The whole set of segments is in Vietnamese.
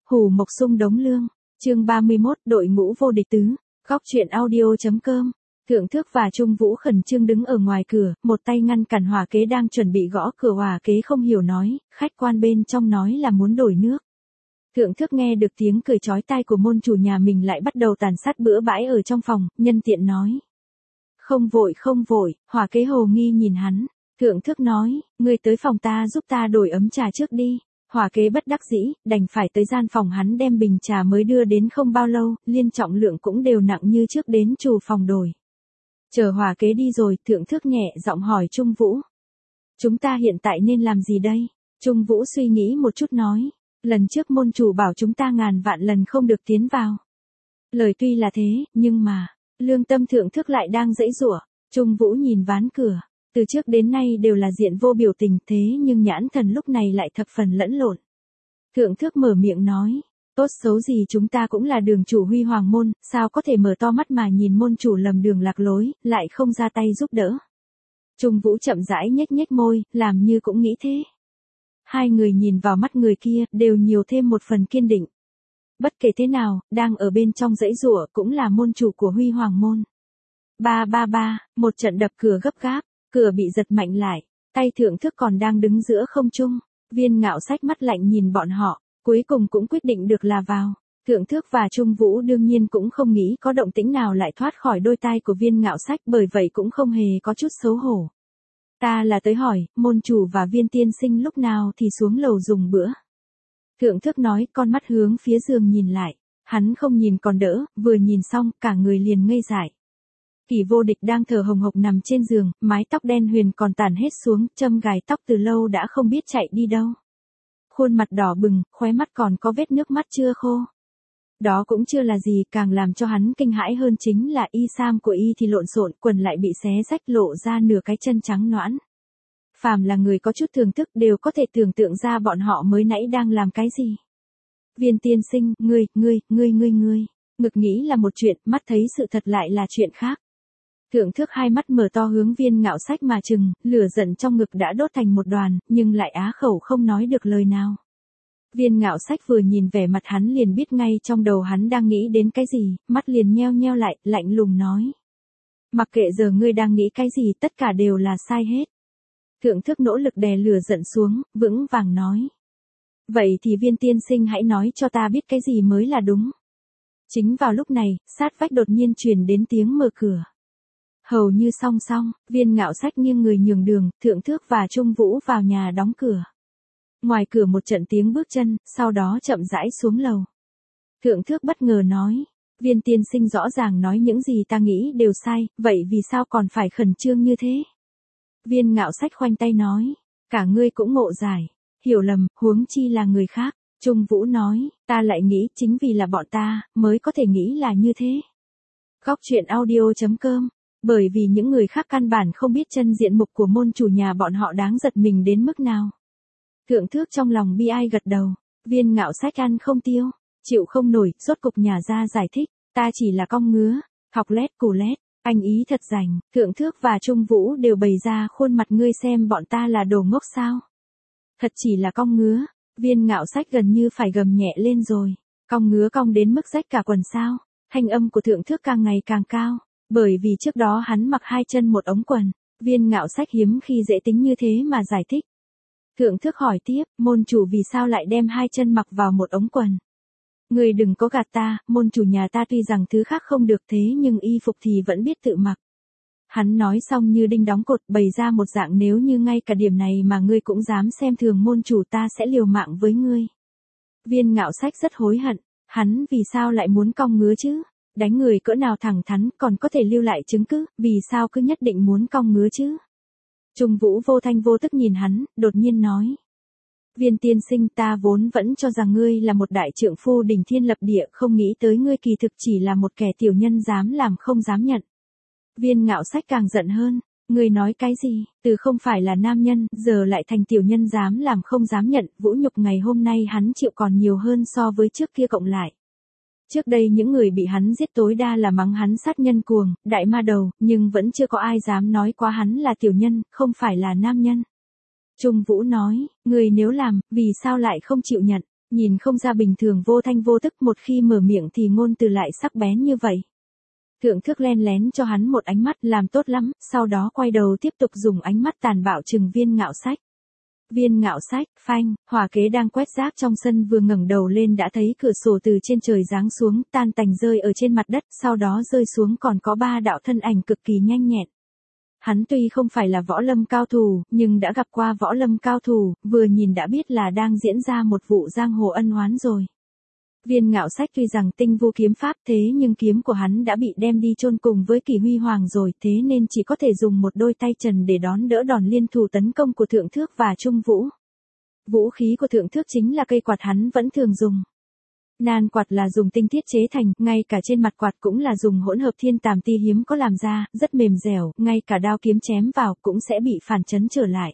Hủ Mộc Sung Đống Lương, chương 31, đội ngũ vô địch tứ, góc truyện audio.com. Thượng Thước và Trung Vũ khẩn trương đứng ở ngoài cửa, một tay ngăn cản Hỏa Kế đang chuẩn bị gõ cửa. Hỏa Kế không hiểu nói, khách quan bên trong nói là muốn đổi nước. Thượng Thước nghe được tiếng cười chói tai của môn chủ nhà mình lại bắt đầu tàn sát bữa bãi ở trong phòng, nhân tiện nói. Không vội, Hỏa Kế hồ nghi nhìn hắn. Thượng Thước nói, ngươi tới phòng ta giúp ta đổi ấm trà trước đi. Hỏa Kế bất đắc dĩ, đành phải tới gian phòng hắn đem bình trà mới đưa đến không bao lâu, liên trọng lượng cũng đều nặng như trước đến chủ phòng đổi. Chờ Hỏa Kế đi rồi, Thượng Thước nhẹ giọng hỏi Trung Vũ. Chúng ta hiện tại nên làm gì đây? Trung Vũ suy nghĩ một chút nói. Lần trước môn chủ bảo chúng ta ngàn vạn lần không được tiến vào. Lời tuy là thế, nhưng mà, lương tâm Thượng Thước lại đang giãy giụa. Trung Vũ nhìn ván cửa. Từ trước đến nay đều là diện vô biểu tình thế nhưng nhãn thần lúc này lại thập phần lẫn lộn. Thượng Thước mở miệng nói, tốt xấu gì chúng ta cũng là đường chủ Huy Hoàng môn, sao có thể mở to mắt mà nhìn môn chủ lầm đường lạc lối, lại không ra tay giúp đỡ. Trung Vũ chậm rãi nhếch nhếch môi, làm như cũng nghĩ thế. Hai người nhìn vào mắt người kia, đều nhiều thêm một phần kiên định. Bất kể thế nào, đang ở bên trong giãy giụa cũng là môn chủ của Huy Hoàng môn. Ba, một trận đập cửa gấp gáp. Cửa bị giật mạnh lại, tay Thượng Thước còn đang đứng giữa không trung. Viên Ngạo Sách mắt lạnh nhìn bọn họ, cuối cùng cũng quyết định được là vào. Thượng Thước và Trung Vũ đương nhiên cũng không nghĩ có động tĩnh nào lại thoát khỏi đôi tai của Viên Ngạo Sách, bởi vậy cũng không hề có chút xấu hổ. Ta là tới hỏi, môn chủ và Viên tiên sinh lúc nào thì xuống lầu dùng bữa. Thượng Thước nói, con mắt hướng phía giường nhìn lại. Hắn không nhìn còn đỡ, vừa nhìn xong, cả người liền ngây dại. Kỷ Vô Địch đang thở hồng hộc nằm trên giường, mái tóc đen huyền còn tản hết xuống, châm gài tóc từ lâu đã không biết chạy đi đâu. Khuôn mặt đỏ bừng, khóe mắt còn có vết nước mắt chưa khô. Đó cũng chưa là gì, càng làm cho hắn kinh hãi hơn chính là y sam của y thì lộn xộn, quần lại bị xé rách lộ ra nửa cái chân trắng nõn. Phàm là người có chút thưởng thức đều có thể tưởng tượng ra bọn họ mới nãy đang làm cái gì. Viên tiên sinh, ngươi, ngực nghĩ là một chuyện, mắt thấy sự thật lại là chuyện khác. Thượng Thước hai mắt mở to hướng Viên Ngạo Sách mà chừng, lửa giận trong ngực đã đốt thành một đoàn, nhưng lại á khẩu không nói được lời nào. Viên Ngạo Sách vừa nhìn vẻ mặt hắn liền biết ngay trong đầu hắn đang nghĩ đến cái gì, mắt liền nheo lại, lạnh lùng nói. Mặc kệ giờ ngươi đang nghĩ cái gì, tất cả đều là sai hết. Thượng Thước nỗ lực đè lửa giận xuống, vững vàng nói. Vậy thì Viên tiên sinh hãy nói cho ta biết cái gì mới là đúng. Chính vào lúc này, sát vách đột nhiên truyền đến tiếng mở cửa. Hầu như song song, Viên Ngạo Sách nghiêng người nhường đường, Thượng Thước và Trung Vũ vào nhà đóng cửa. Ngoài cửa một trận tiếng bước chân, sau đó chậm rãi xuống lầu. Thượng Thước bất ngờ nói, Viên tiên sinh rõ ràng nói những gì ta nghĩ đều sai, vậy vì sao còn phải khẩn trương như thế? Viên Ngạo Sách khoanh tay nói, cả ngươi cũng ngộ giải, hiểu lầm, huống chi là người khác. Trung Vũ nói, ta lại nghĩ chính vì là bọn ta, mới có thể nghĩ là như thế. Góc truyện audio.com. Bởi vì những người khác căn bản không biết chân diện mục của môn chủ nhà bọn họ đáng giật mình đến mức nào. Thượng Thước trong lòng bi ai gật đầu, Viên Ngạo Sách ăn không tiêu, chịu không nổi, rốt cục nhà ra giải thích, ta chỉ là cong ngứa, học lét cù lét, anh ý thật rành. Thượng Thước và Trung Vũ đều bày ra khuôn mặt, ngươi xem bọn ta là đồ ngốc sao. Thật chỉ là cong ngứa, Viên Ngạo Sách gần như phải gầm nhẹ lên rồi, cong ngứa cong đến mức rách cả quần sao. Thanh âm của Thượng Thước càng ngày càng cao. Bởi vì trước đó hắn mặc hai chân một ống quần, Viên Ngạo Sách hiếm khi dễ tính như thế mà giải thích. Thượng Thước hỏi tiếp, môn chủ vì sao lại đem hai chân mặc vào một ống quần? Người đừng có gạt ta, môn chủ nhà ta tuy rằng thứ khác không được thế nhưng y phục thì vẫn biết tự mặc. Hắn nói xong như đinh đóng cột, bày ra một dạng nếu như ngay cả điểm này mà ngươi cũng dám xem thường môn chủ ta sẽ liều mạng với ngươi. Viên Ngạo Sách rất hối hận, hắn vì sao lại muốn cong ngứa chứ? Đánh người cỡ nào thẳng thắn còn có thể lưu lại chứng cứ, vì sao cứ nhất định muốn cong ngứa chứ? Trung Vũ vô thanh vô tức nhìn hắn, đột nhiên nói. Viên tiên sinh, ta vốn vẫn cho rằng ngươi là một đại trượng phu đỉnh thiên lập địa, không nghĩ tới ngươi kỳ thực chỉ là một kẻ tiểu nhân dám làm không dám nhận. Viên Ngạo Sách càng giận hơn, ngươi nói cái gì, từ không phải là nam nhân, giờ lại thành tiểu nhân dám làm không dám nhận, vũ nhục ngày hôm nay hắn chịu còn nhiều hơn so với trước kia cộng lại. Trước đây những người bị hắn giết tối đa là mắng hắn sát nhân cuồng, đại ma đầu, nhưng vẫn chưa có ai dám nói quá hắn là tiểu nhân, không phải là nam nhân. Trung Vũ nói, người nếu làm, vì sao lại không chịu nhận? Nhìn không ra bình thường vô thanh vô tức, một khi mở miệng thì ngôn từ lại sắc bén như vậy. Thượng Thước len lén cho hắn một ánh mắt, làm tốt lắm, sau đó quay đầu tiếp tục dùng ánh mắt tàn bạo trừng Viên Ngạo Sách. Viên Ngạo Sách, phanh, hỏa kế đang quét rác trong sân vừa ngẩng đầu lên đã thấy cửa sổ từ trên trời giáng xuống, tan tành rơi ở trên mặt đất, sau đó rơi xuống còn có 3 đạo thân ảnh cực kỳ nhanh nhẹn. Hắn tuy không phải là võ lâm cao thủ, nhưng đã gặp qua võ lâm cao thủ, vừa nhìn đã biết là đang diễn ra một vụ giang hồ ân oán rồi. Viên Ngạo Sách tuy rằng tinh vu kiếm pháp, thế nhưng kiếm của hắn đã bị đem đi chôn cùng với Kỳ Huy Hoàng rồi, thế nên chỉ có thể dùng một đôi tay trần để đón đỡ đòn liên thủ tấn công của Thượng Thước và Trung Vũ. Vũ khí của Thượng Thước chính là cây quạt hắn vẫn thường dùng. Nan quạt là dùng tinh thiết chế thành, ngay cả trên mặt quạt cũng là dùng hỗn hợp thiên tàm ti hiếm có làm ra, rất mềm dẻo, ngay cả đao kiếm chém vào cũng sẽ bị phản chấn trở lại.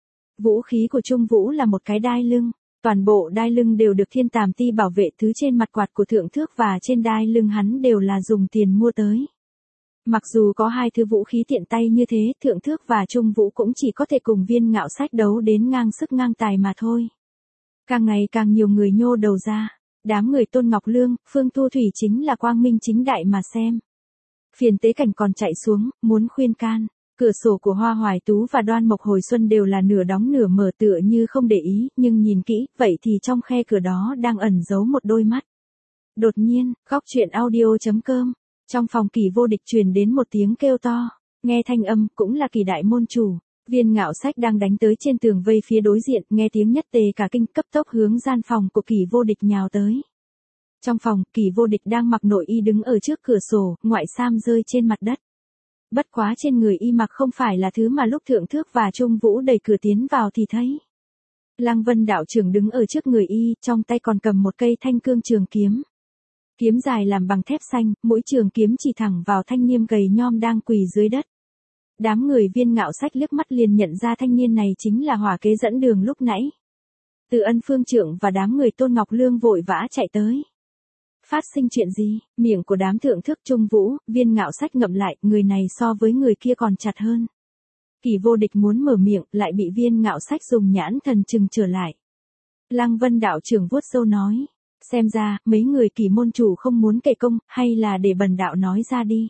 Vũ khí của Trung Vũ là một cái đai lưng. Toàn bộ đai lưng đều được thiên tàm ti bảo vệ, thứ trên mặt quạt của Thượng Thước và trên đai lưng hắn đều là dùng tiền mua tới. Mặc dù có hai thứ vũ khí tiện tay như thế, Thượng Thước và Trung Vũ cũng chỉ có thể cùng Viên Ngạo Sách đấu đến ngang sức ngang tài mà thôi. Càng ngày càng nhiều người nhô đầu ra, đám người Tôn Ngọc Lương, Phương Thu Thủy chính là quang minh chính đại mà xem. Phiền Tế Cảnh còn chạy xuống, muốn khuyên can. Cửa sổ của Hoa Hoài Tú và Đoan Mộc Hồi Xuân đều là nửa đóng nửa mở, tựa như không để ý, nhưng nhìn kỹ, vậy thì trong khe cửa đó đang ẩn giấu một đôi mắt. Đột nhiên, góc truyện audio.com, trong phòng Kỳ Vô Địch truyền đến một tiếng kêu to, nghe thanh âm, cũng là Kỳ đại môn chủ. Viên Ngạo Sách đang đánh tới trên tường vây phía đối diện, nghe tiếng nhất tề cả kinh, cấp tốc hướng gian phòng của Kỳ Vô Địch nhào tới. Trong phòng, Kỳ Vô Địch đang mặc nội y đứng ở trước cửa sổ, ngoại sam rơi trên mặt đất. Bất quá trên người y mặc không phải là thứ mà lúc Thượng Thước và Trung Vũ đẩy cửa tiến vào thì thấy. Lăng Vân đạo trưởng đứng ở trước người y, trong tay còn cầm một cây thanh cương trường kiếm. Kiếm dài làm bằng thép xanh, mũi trường kiếm chỉ thẳng vào thanh niên gầy nhom đang quỳ dưới đất. Đám người Viên Ngạo Sách liếc mắt liền nhận ra thanh niên này chính là hỏa kế dẫn đường lúc nãy. Từ Ân Phương Trượng và đám người Tôn Ngọc Lương vội vã chạy tới. Phát sinh chuyện gì? Miệng của đám Thượng Thước Trung Vũ, Viên Ngạo Sách ngậm lại, người này so với người kia còn chặt hơn. Kỳ Vô Địch muốn mở miệng, lại bị Viên Ngạo Sách dùng nhãn thần trừng trở lại. Lăng Vân đạo trưởng vuốt râu nói, xem ra, mấy người Kỳ môn chủ không muốn kể công, hay là để bần đạo nói ra đi.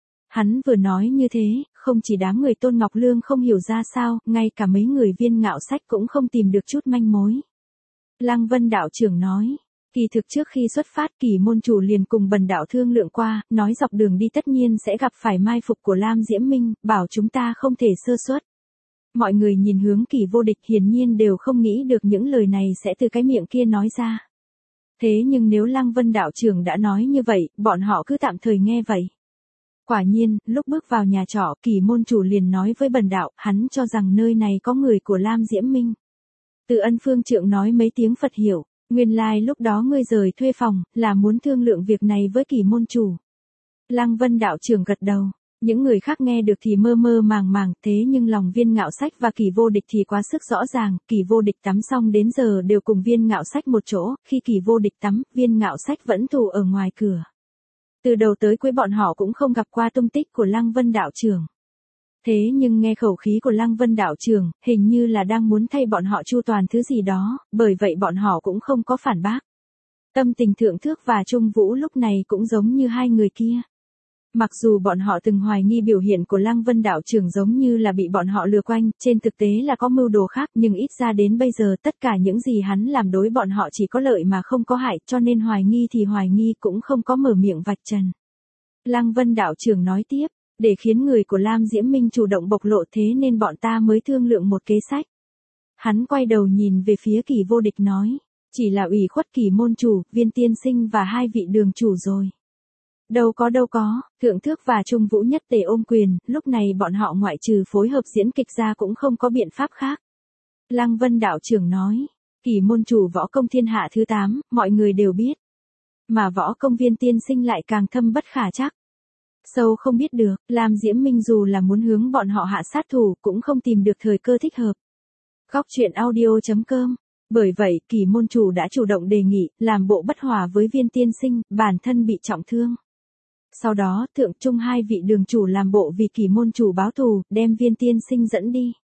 Hắn vừa nói như thế, không chỉ đám người Tôn Ngọc Lương không hiểu ra sao, ngay cả mấy người Viên Ngạo Sách cũng không tìm được chút manh mối. Lăng Vân đạo trưởng nói, kỳ thực trước khi xuất phát Kỳ môn chủ liền cùng bần đạo thương lượng qua, nói dọc đường đi tất nhiên sẽ gặp phải mai phục của Lam Diễm Minh, bảo chúng ta không thể sơ suất. Mọi người nhìn hướng Kỳ Vô Địch hiển nhiên đều không nghĩ được những lời này sẽ từ cái miệng kia nói ra. Thế nhưng nếu Lăng Vân đạo trưởng đã nói như vậy, bọn họ cứ tạm thời nghe vậy. Quả nhiên, lúc bước vào nhà trọ, Kỳ môn chủ liền nói với bần đạo, hắn cho rằng nơi này có người của Lam Diễm Minh. Từ Ân Phương Trượng nói mấy tiếng Phật hiểu, nguyên lai lúc đó ngươi rời thuê phòng, là muốn thương lượng việc này với Kỳ môn chủ. Lăng Vân đạo trưởng gật đầu, những người khác nghe được thì mơ mơ màng màng, thế nhưng lòng Viên Ngạo Sách và Kỳ Vô Địch thì quá sức rõ ràng, Kỳ Vô Địch tắm xong đến giờ đều cùng Viên Ngạo Sách một chỗ, khi Kỳ Vô Địch tắm, Viên Ngạo Sách vẫn tù ở ngoài cửa. Từ đầu tới cuối bọn họ cũng không gặp qua tung tích của Lăng Vân đạo trưởng. Thế nhưng nghe khẩu khí của Lăng Vân đạo trưởng, hình như là đang muốn thay bọn họ chu toàn thứ gì đó, bởi vậy bọn họ cũng không có phản bác. Tâm tình Thượng Thước và Trung Vũ lúc này cũng giống như hai người kia. Mặc dù bọn họ từng hoài nghi biểu hiện của Lăng Vân đạo trưởng giống như là bị bọn họ lừa quanh, trên thực tế là có mưu đồ khác, nhưng ít ra đến bây giờ tất cả những gì hắn làm đối bọn họ chỉ có lợi mà không có hại, cho nên hoài nghi thì hoài nghi cũng không có mở miệng vạch trần. Lăng Vân đạo trưởng nói tiếp, để khiến người của Lam Diễm Minh chủ động bộc lộ thế nên bọn ta mới thương lượng một kế sách. Hắn quay đầu nhìn về phía Kỳ Vô Địch nói, chỉ là ủy khuất Kỳ môn chủ, Viên tiên sinh và hai vị đường chủ rồi. Đâu có, Thượng Thước và Trung Vũ nhất tề ôm quyền, lúc này bọn họ ngoại trừ phối hợp diễn kịch ra cũng không có biện pháp khác. Lăng Vân đạo trưởng nói, Kỳ môn chủ võ công thiên hạ thứ 8, mọi người đều biết. Mà võ công Viên tiên sinh lại càng thâm bất khả trắc. Sâu không biết được, Lam Diễm Minh dù là muốn hướng bọn họ hạ sát thủ cũng không tìm được thời cơ thích hợp. Góc truyện audio.com. Bởi vậy, Kỳ môn chủ đã chủ động đề nghị, làm bộ bất hòa với Viên tiên sinh, bản thân bị trọng thương. Sau đó, Thượng Trung hai vị đường chủ làm bộ vì Kỳ môn chủ báo thù, đem Viên tiên sinh dẫn đi.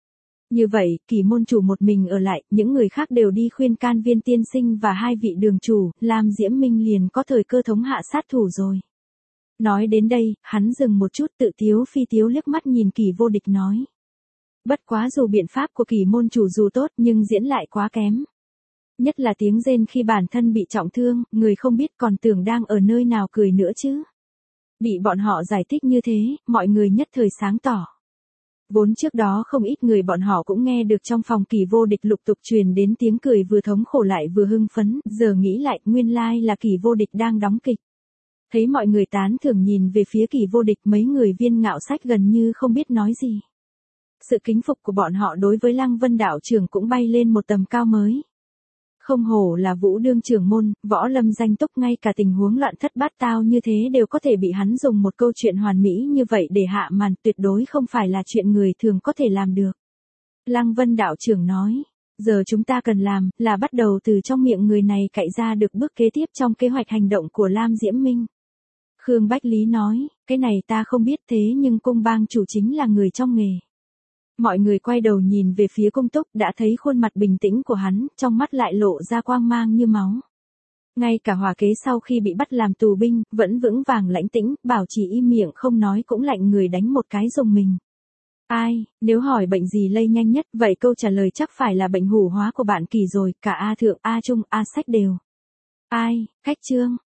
Như vậy, Kỳ môn chủ một mình ở lại, những người khác đều đi khuyên can Viên tiên sinh và hai vị đường chủ, Lam Diễm Minh liền có thời cơ thống hạ sát thủ rồi. Nói đến đây, hắn dừng một chút tự tiếu phi tiếu liếc mắt nhìn Kỳ vô địch nói. Bất quá dù biện pháp của Kỳ môn chủ dù tốt nhưng diễn lại quá kém. Nhất là tiếng rên khi bản thân bị trọng thương, người không biết còn tưởng đang ở nơi nào cười nữa chứ. Bị bọn họ giải thích như thế, mọi người nhất thời sáng tỏ. Vốn trước đó không ít người bọn họ cũng nghe được trong phòng Kỳ vô địch lục tục truyền đến tiếng cười vừa thống khổ lại vừa hưng phấn, giờ nghĩ lại nguyên lai là Kỳ vô địch đang đóng kịch. Thấy mọi người tán thưởng nhìn về phía Kỳ vô địch, mấy người Viên Ngạo Sách gần như không biết nói gì. Sự kính phục của bọn họ đối với Lăng Vân đạo trưởng cũng bay lên một tầm cao mới. Không hổ là Vũ đương trưởng môn, võ lâm danh túc, ngay cả tình huống loạn thất bát tao như thế đều có thể bị hắn dùng một câu chuyện hoàn mỹ như vậy để hạ màn, tuyệt đối không phải là chuyện người thường có thể làm được. Lăng Vân đạo trưởng nói, giờ chúng ta cần làm là bắt đầu từ trong miệng người này cạy ra được bước kế tiếp trong kế hoạch hành động của Lam Diễm Minh. Khương Bách Lý nói, cái này ta không biết, thế nhưng cung bang chủ chính là người trong nghề. Mọi người quay đầu nhìn về phía Cung Túc, đã thấy khuôn mặt bình tĩnh của hắn, trong mắt lại lộ ra quang mang như máu. Ngay cả Hòa Kế sau khi bị bắt làm tù binh, vẫn vững vàng lãnh tĩnh, bảo trì im miệng không nói cũng lạnh người đánh một cái dùng mình. Ai, nếu hỏi bệnh gì lây nhanh nhất, vậy câu trả lời chắc phải là bệnh hủ hóa của bạn Kỳ rồi, cả A Thượng, A Trung, A Sách đều. Ai, Khách Trương,